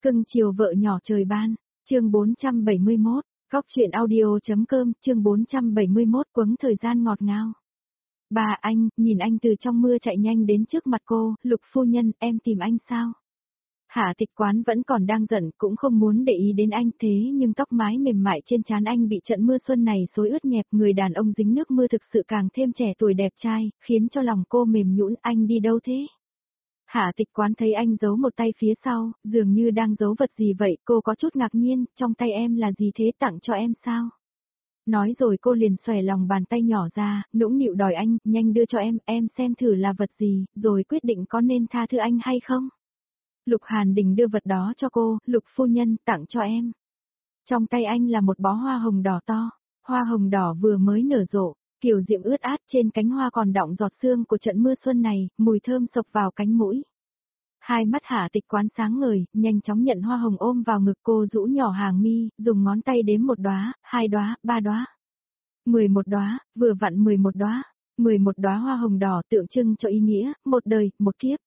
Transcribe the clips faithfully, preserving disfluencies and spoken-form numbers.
Cưng chiều vợ nhỏ trời ban, chương bốn trăm bảy mươi mốt, Góc chuyện audio.com, chương bốn trăm bảy mươi mốt quấn thời gian ngọt ngào. Bà anh, nhìn anh từ trong mưa chạy nhanh đến trước mặt cô, Lục phu nhân, em tìm anh sao? Hạ Tịch Quán vẫn còn đang giận, cũng không muốn để ý đến anh thế nhưng tóc mái mềm mại trên trán anh bị trận mưa xuân này xối ướt nhẹp, người đàn ông dính nước mưa thực sự càng thêm trẻ tuổi đẹp trai, khiến cho lòng cô mềm nhũn. Anh đi đâu thế? Hạ Tịch Quán thấy anh giấu một tay phía sau, dường như đang giấu vật gì vậy, cô có chút ngạc nhiên, trong tay em là gì thế, tặng cho em sao? Nói rồi cô liền xòe lòng bàn tay nhỏ ra, nũng nịu đòi anh, nhanh đưa cho em, em xem thử là vật gì, rồi quyết định có nên tha thứ anh hay không? Lục Hàn Đình đưa vật đó cho cô, Lục phu nhân, tặng cho em. Trong tay anh là một bó hoa hồng đỏ to, hoa hồng đỏ vừa mới nở rộ, kiều diễm ướt át, trên cánh hoa còn đọng giọt sương của trận mưa xuân này, mùi thơm sộc vào cánh mũi. Hai mắt Hạ Tịch Quán sáng ngời, nhanh chóng nhận hoa hồng ôm vào ngực, cô rũ nhỏ hàng mi, dùng ngón tay đếm một đóa, hai đóa, ba đóa, mười một đóa, vừa vặn mười một đóa, mười một đóa hoa hồng đỏ tượng trưng cho ý nghĩa, một đời, một kiếp.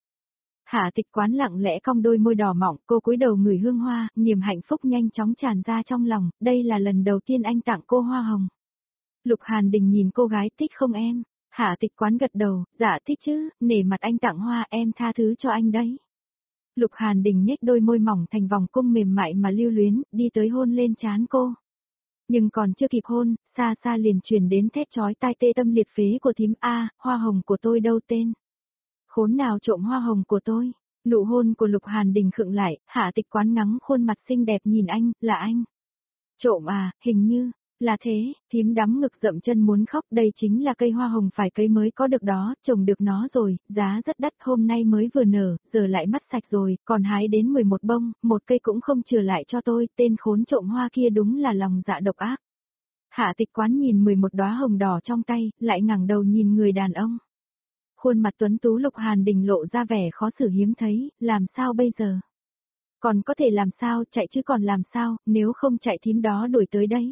Hạ Tịch Quán lặng lẽ cong đôi môi đỏ mọng, cô cúi đầu ngửi hương hoa, niềm hạnh phúc nhanh chóng tràn ra trong lòng, đây là lần đầu tiên anh tặng cô hoa hồng. Lục Hàn Đình nhìn cô gái, thích không em? Hạ Tịch Quán gật đầu, dạ thích chứ, nể mặt anh tặng hoa, em tha thứ cho anh đấy. Lục Hàn Đình nhếch đôi môi mỏng thành vòng cung mềm mại mà lưu luyến, đi tới hôn lên trán cô. Nhưng còn chưa kịp hôn, xa xa liền truyền đến thét chói tai tê tâm liệt phế của thím. A, hoa hồng của tôi đâu tên? Khốn nào trộm hoa hồng của tôi? Nụ hôn của Lục Hàn Đình khựng lại, Hạ Tịch Quán ngắm khuôn mặt xinh đẹp nhìn anh, là anh. Trộm à, hình như, là thế, thím đắm ngực dậm chân muốn khóc, đây chính là cây hoa hồng phải cấy mới có được đó, trồng được nó rồi, giá rất đắt, hôm nay mới vừa nở, giờ lại mất sạch rồi, còn hái đến mười một bông, một cây cũng không chừa lại cho tôi, tên khốn trộm hoa kia đúng là lòng dạ độc ác. Hạ Tịch Quán nhìn mười một đóa hồng đỏ trong tay, lại ngẩng đầu nhìn người đàn ông. Khuôn mặt tuấn tú Lục Hàn Đình lộ ra vẻ khó xử hiếm thấy, làm sao bây giờ? Còn có thể làm sao, chạy chứ còn làm sao, nếu không chạy thím đó đuổi tới đấy.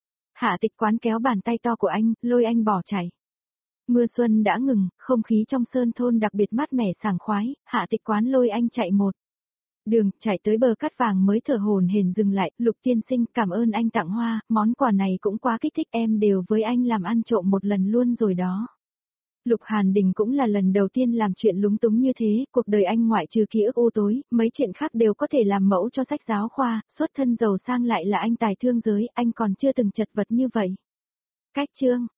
Hạ Tịch Quán kéo bàn tay to của anh, lôi anh bỏ chạy. Mưa xuân đã ngừng, không khí trong sơn thôn đặc biệt mát mẻ sảng khoái, Hạ Tịch Quán lôi anh chạy một đường, chạy tới bờ cát vàng mới thở hổn hển dừng lại, Lục tiên sinh, cảm ơn anh tặng hoa, món quà này cũng quá kích thích, em đều với anh làm ăn trộm một lần luôn rồi đó. Lục Hàn Đình cũng là lần đầu tiên làm chuyện lúng túng như thế, cuộc đời anh ngoại trừ ký ức u tối, mấy chuyện khác đều có thể làm mẫu cho sách giáo khoa, xuất thân giàu sang lại là anh tài thương giới, anh còn chưa từng chật vật như vậy. Cách chương